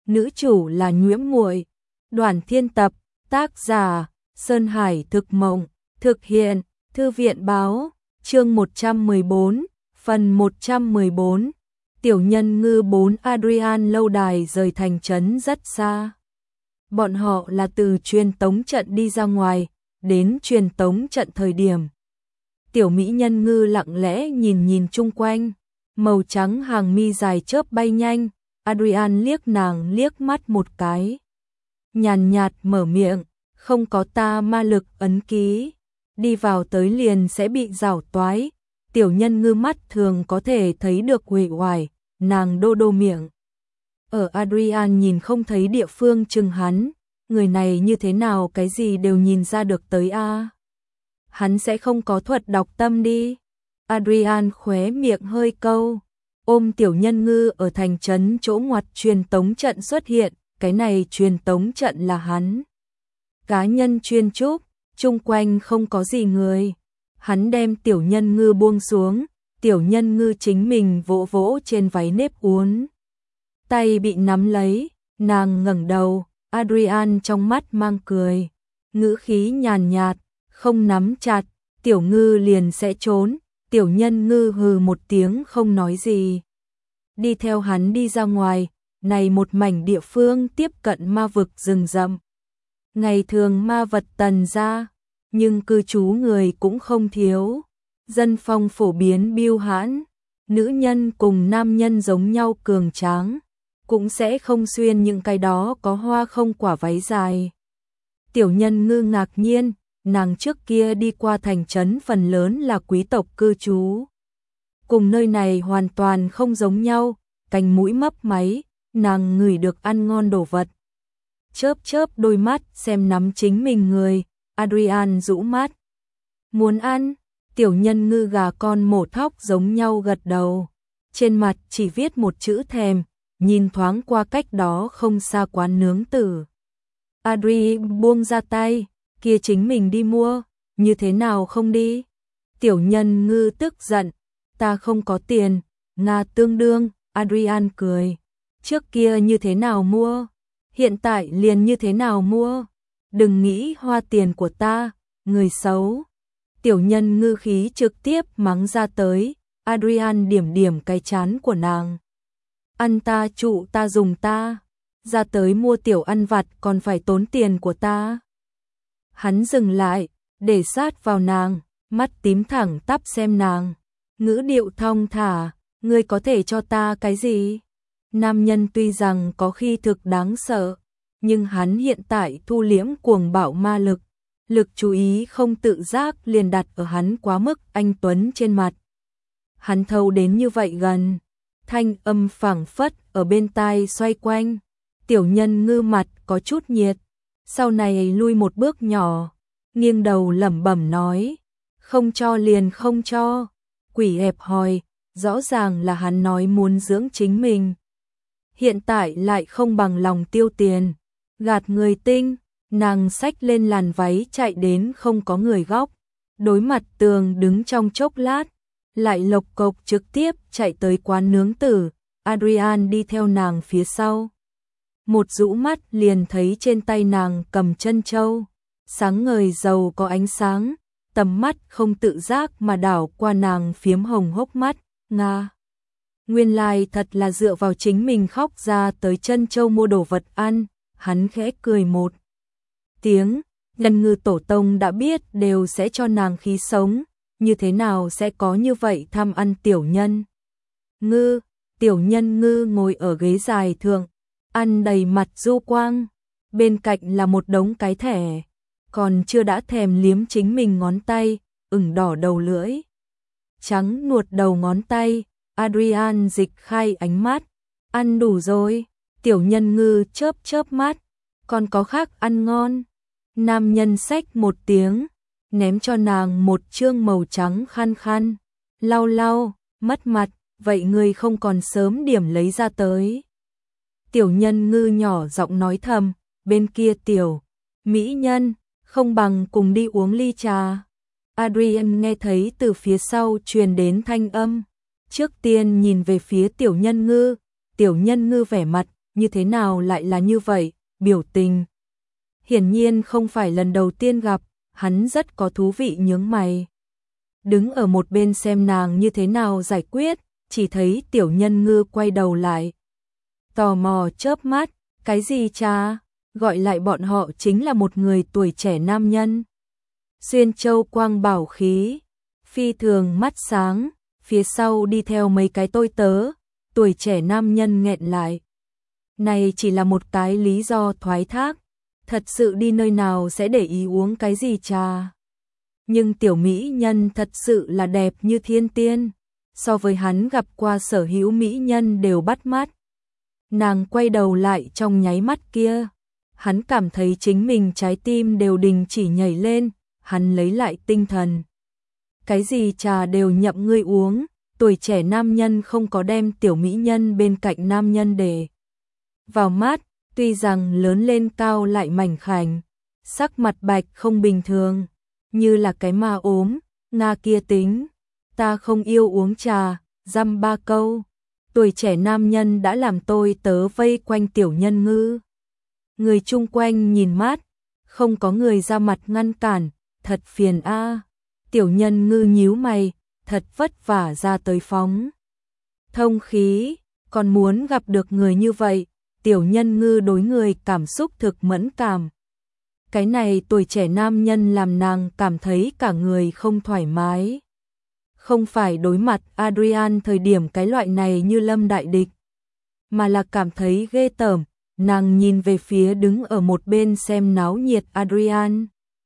nữ chủ là Nhiễm Muội. Đoàn Thiên tập, tác giả Sơn Hải Thực Mộng, thực hiện Thư viện báo, chương 114, phần 114. Tiểu Nhân Ngư 4. Adrian lâu đài rời thành trấn rất xa. Bọn họ là từ truyền tống trận đi ra ngoài, đến truyền tống trận thời điểm. Tiểu Mỹ Nhân Ngư lặng lẽ nhìn chung quanh, màu trắng hàng mi dài chớp bay nhanh, Adrian liếc nàng liếc mắt một cái. Nhàn nhạt mở miệng, không có ta ma lực ấn ký, đi vào tới liền sẽ bị giảo toái. Tiểu Nhân Ngư mắt thường có thể thấy được uể oải, nàng đô miệng. Ở Adrian nhìn không thấy địa phương chừng hắn, người này như thế nào cái gì đều nhìn ra được tới a. Hắn sẽ không có thuật đọc tâm đi. Adrian khóe miệng hơi câu, ôm Tiểu Nhân Ngư ở thành trấn chỗ ngoặt truyền tống trận xuất hiện, cái này truyền tống trận là hắn cá nhân chuyên trúc, chung quanh không có gì người. Hắn đem Tiểu Nhân Ngư buông xuống, Tiểu Nhân Ngư chính mình vỗ vỗ trên váy nếp uốn. Tay bị nắm lấy, nàng ngẩng đầu, Adrian trong mắt mang cười, ngữ khí nhàn nhạt, không nắm chặt, Tiểu Ngư liền sẽ trốn. Tiểu Nhân Ngư hừ một tiếng không nói gì. Đi theo hắn đi ra ngoài, này một mảnh địa phương tiếp cận ma vực rừng rậm. Ngày thường ma vật tần ra, nhưng cư trú người cũng không thiếu. Dân phong phổ biến biêu hãn, nữ nhân cùng nam nhân giống nhau cường tráng, cũng sẽ không xuyên những cái đó có hoa không quả váy dài. Tiểu Nhân Ngư ngạc nhiên, nàng trước kia đi qua thành trấn phần lớn là quý tộc cư trú. Cùng nơi này hoàn toàn không giống nhau, cành mũi mấp máy, nàng ngửi được ăn ngon đồ vật. Chớp đôi mắt xem nắm chính mình người, Adrian rũ mắt. Muốn ăn, Tiểu Nhân Ngư gà con mổ thóc giống nhau gật đầu. Trên mặt chỉ viết một chữ thèm, nhìn thoáng qua cách đó không xa quán nướng tử. Adri buông ra tay, kia chính mình đi mua, như thế nào không đi? Tiểu Nhân Ngư tức giận, ta không có tiền, Nga tương đương, Adrian cười. Trước kia như thế nào mua? Hiện tại liền như thế nào mua? Đừng nghĩ hoa tiền của ta, người xấu. Tiểu Nhân Ngư khí trực tiếp mắng ra tới, Adrian điểm cái chán của nàng. Ăn ta trụ ta dùng ta, ra tới mua tiểu ăn vặt còn phải tốn tiền của ta. Hắn dừng lại, để sát vào nàng, mắt tím thẳng tắp xem nàng, ngữ điệu thong thả, ngươi có thể cho ta cái gì? Nam nhân tuy rằng có khi thực đáng sợ, nhưng hắn hiện tại thu liễm cuồng bạo ma lực, lực chú ý không tự giác liền đặt ở hắn quá mức anh tuấn trên mặt. Hắn thâu đến như vậy gần, thanh âm phảng phất ở bên tai xoay quanh. Tiểu Nhân Ngư mặt có chút nhiệt, sau này lui một bước nhỏ, nghiêng đầu lẩm bẩm nói, không cho liền không cho. Quỷ hẹp hòi, rõ ràng là hắn nói muốn dưỡng chính mình, hiện tại lại không bằng lòng tiêu tiền, gạt người tinh. Nàng xách lên làn váy chạy đến không có người góc, đối mặt tường đứng trong chốc lát, lại lộc cộc trực tiếp chạy tới quán nướng tử. Adrian đi theo nàng phía sau, một rũ mắt liền thấy trên tay nàng cầm chân châu, sáng ngời giàu có ánh sáng, tầm mắt không tự giác mà đảo qua nàng phiếm hồng hốc mắt. Nga, nguyên lai thật là dựa vào chính mình khóc ra tới chân châu mua đồ vật ăn. Hắn khẽ cười một tiếng, Nhân Ngư tổ tông đã biết đều sẽ cho nàng khí sống, như thế nào sẽ có như vậy tham ăn Tiểu Nhân Ngư. Tiểu Nhân Ngư ngồi ở ghế dài thượng, ăn đầy mặt du quang, bên cạnh là một đống cái thẻ, còn chưa đã thèm liếm chính mình ngón tay, ửng đỏ đầu lưỡi, trắng nuột đầu ngón tay. Adrian dịch khai ánh mắt, ăn đủ rồi. Tiểu Nhân Ngư chớp mắt, còn có khác ăn ngon. Nam nhân xách một tiếng, ném cho nàng một trương màu trắng khăn, lau, mất mặt, vậy ngươi không còn sớm điểm lấy ra tới. Tiểu Nhân Ngư nhỏ giọng nói thầm, bên kia Tiểu Mỹ Nhân, không bằng cùng đi uống ly trà. Adrian nghe thấy từ phía sau truyền đến thanh âm, trước tiên nhìn về phía Tiểu Nhân Ngư. Tiểu Nhân Ngư vẻ mặt như thế nào lại là như vậy, biểu tình. Hiển nhiên không phải lần đầu tiên gặp, hắn rất có thú vị nhướng mày. Đứng ở một bên xem nàng như thế nào giải quyết, chỉ thấy Tiểu Nhân Ngư quay đầu lại. Tò mò chớp mắt, cái gì cha, gọi lại bọn họ chính là một người tuổi trẻ nam nhân. Xuyên châu quang bảo khí, phi thường mắt sáng, phía sau đi theo mấy cái tôi tớ, tuổi trẻ nam nhân nghẹn lại. Này chỉ là một cái lý do thoái thác, thật sự đi nơi nào sẽ để ý uống cái gì trà. Nhưng tiểu mỹ nhân thật sự là đẹp như thiên tiên, so với hắn gặp qua sở hữu mỹ nhân đều bắt mắt. Nàng quay đầu lại trong nháy mắt kia, hắn cảm thấy chính mình trái tim đều đình chỉ nhảy lên, hắn lấy lại tinh thần. Cái gì trà đều nhậm ngươi uống, tuổi trẻ nam nhân không có đem tiểu mỹ nhân bên cạnh nam nhân để vào mắt, tuy rằng lớn lên cao lại mảnh khảnh, sắc mặt bạch không bình thường, như là cái ma ốm, Nga kia tính, ta không yêu uống trà, dăm ba câu, tuổi trẻ nam nhân đã làm tôi tớ vây quanh Tiểu Nhân Ngư. Người chung quanh nhìn mát, không có người ra mặt ngăn cản, thật phiền a. Tiểu Nhân Ngư nhíu mày, thật vất vả ra tới phóng thông khí, còn muốn gặp được người như vậy, Tiểu Nhân Ngư đối người cảm xúc thực mẫn cảm. Cái này tuổi trẻ nam nhân làm nàng cảm thấy cả người không thoải mái. Không phải đối mặt Adrian thời điểm cái loại này như lâm đại địch, mà là cảm thấy ghê tởm. Nàng nhìn về phía đứng ở một bên xem náo nhiệt Adrian.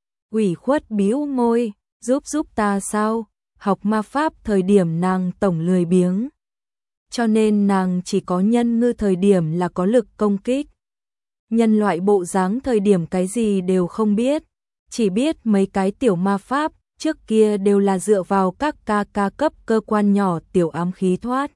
Ủy khuất bĩu môi, giúp ta sao? Học ma pháp thời điểm nàng tổng lười biếng, cho nên nàng chỉ có nhân ngư thời điểm là có lực công kích. Nhân loại bộ dáng thời điểm cái gì đều không biết, chỉ biết mấy cái tiểu ma pháp, trước kia đều là dựa vào các ca cấp cơ quan nhỏ tiểu ám khí thoát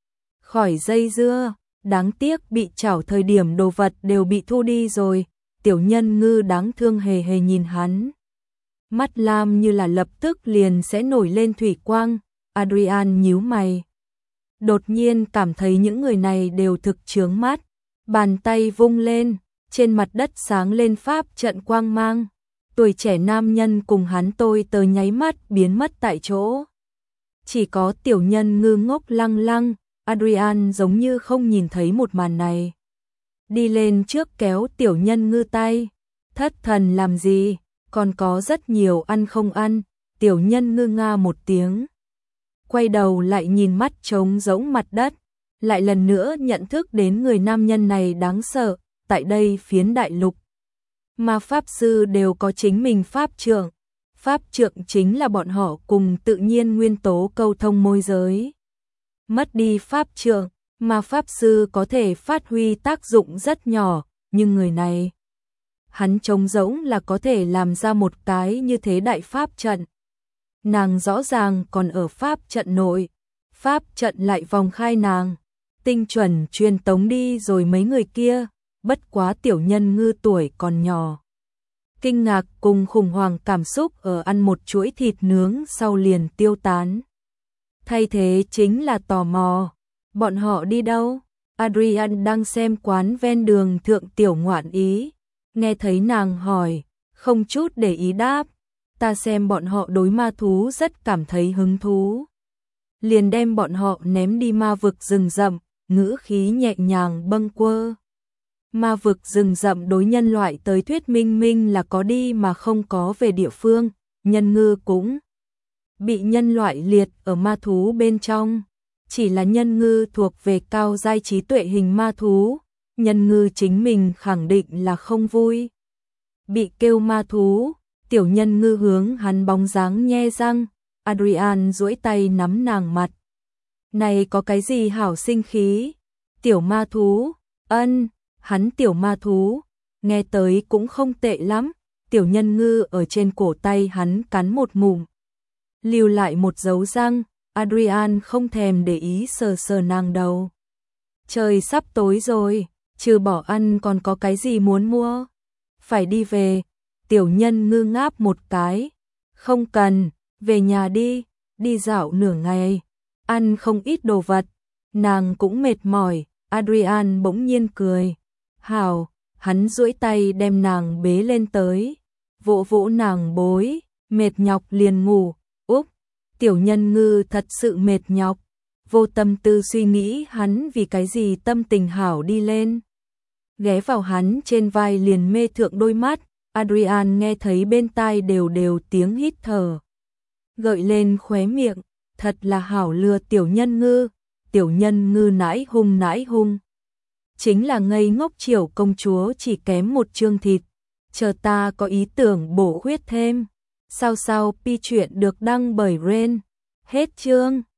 khỏi dây dưa, đáng tiếc bị chảo thời điểm đồ vật đều bị thu đi rồi. Tiểu Nhân Ngư đáng thương hề hề nhìn hắn, mắt lam như là lập tức liền sẽ nổi lên thủy quang. Adrian nhíu mày, đột nhiên cảm thấy những người này đều thực chướng mắt, bàn tay vung lên, trên mặt đất sáng lên pháp trận quang mang. Tuổi trẻ nam nhân cùng hắn tôi tớ nháy mắt biến mất tại chỗ. Chỉ có Tiểu Nhân Ngư ngốc lăng lăng, Adrian giống như không nhìn thấy một màn này. Đi lên trước kéo Tiểu Nhân Ngư tay, thất thần làm gì, còn có rất nhiều ăn không ăn. Tiểu Nhân Ngư nga một tiếng, quay đầu lại nhìn mắt trống rỗng mặt đất, lại lần nữa nhận thức đến người nam nhân này đáng sợ. Tại đây phiến đại lục, mà pháp sư đều có chính mình pháp trượng. Pháp trượng chính là bọn họ cùng tự nhiên nguyên tố câu thông môi giới. Mất đi pháp trượng, mà pháp sư có thể phát huy tác dụng rất nhỏ, nhưng người này, hắn trống rỗng là có thể làm ra một cái như thế đại pháp trận. Nàng rõ ràng còn ở pháp trận nội, pháp trận lại vòng khai nàng, tinh chuẩn truyền tống đi rồi mấy người kia. Bất quá Tiểu Nhân Ngư tuổi còn nhỏ, kinh ngạc cùng khủng hoảng cảm xúc ở ăn một chuỗi thịt nướng sau liền tiêu tán. Thay thế chính là tò mò. Bọn họ đi đâu? Adrian đang xem quán ven đường thượng tiểu ngoạn ý, nghe thấy nàng hỏi, không chút để ý đáp, ta xem bọn họ đối ma thú rất cảm thấy hứng thú, liền đem bọn họ ném đi ma vực rừng rậm. Ngữ khí nhẹ nhàng bâng quơ. Ma vực rừng rậm đối nhân loại tới thuyết minh là có đi mà không có về địa phương. Nhân ngư cũng bị nhân loại liệt ở ma thú bên trong, chỉ là nhân ngư thuộc về cao giai trí tuệ hình ma thú, nhân ngư chính mình khẳng định là không vui. Bị kêu ma thú, Tiểu Nhân Ngư hướng hắn bóng dáng nhe răng. Adrian duỗi tay nắm nàng mặt. Này có cái gì hảo sinh khí? Tiểu ma thú, hắn tiểu ma thú, nghe tới cũng không tệ lắm. Tiểu Nhân Ngư ở trên cổ tay hắn cắn một ngụm, lưu lại một dấu răng. Adrian không thèm để ý sờ sờ nàng đầu. Trời sắp tối rồi, trừ bỏ ăn còn có cái gì muốn mua? Phải đi về. Tiểu Nhân Ngư ngáp một cái. Không cần, về nhà đi dạo nửa ngày, ăn không ít đồ vật. Nàng cũng mệt mỏi, Adrian bỗng nhiên cười. Hảo, hắn duỗi tay đem nàng bế lên tới, vỗ vỗ nàng bối, mệt nhọc liền ngủ. Úp, tiểu nhân ngư thật sự mệt nhọc, vô tâm tư suy nghĩ hắn vì cái gì tâm tình hảo đi lên. Ghé vào hắn trên vai liền mê thượng đôi mắt, Adrian nghe thấy bên tai đều đều tiếng hít thở. Gợi lên khóe miệng, thật là hảo lừa tiểu nhân ngư nãi hung. Chính là ngây ngốc Triều công chúa chỉ kém một chương thịt, chờ ta có ý tưởng bổ khuyết thêm. Sao pi chuyện được đăng bởi Ren. Hết chương.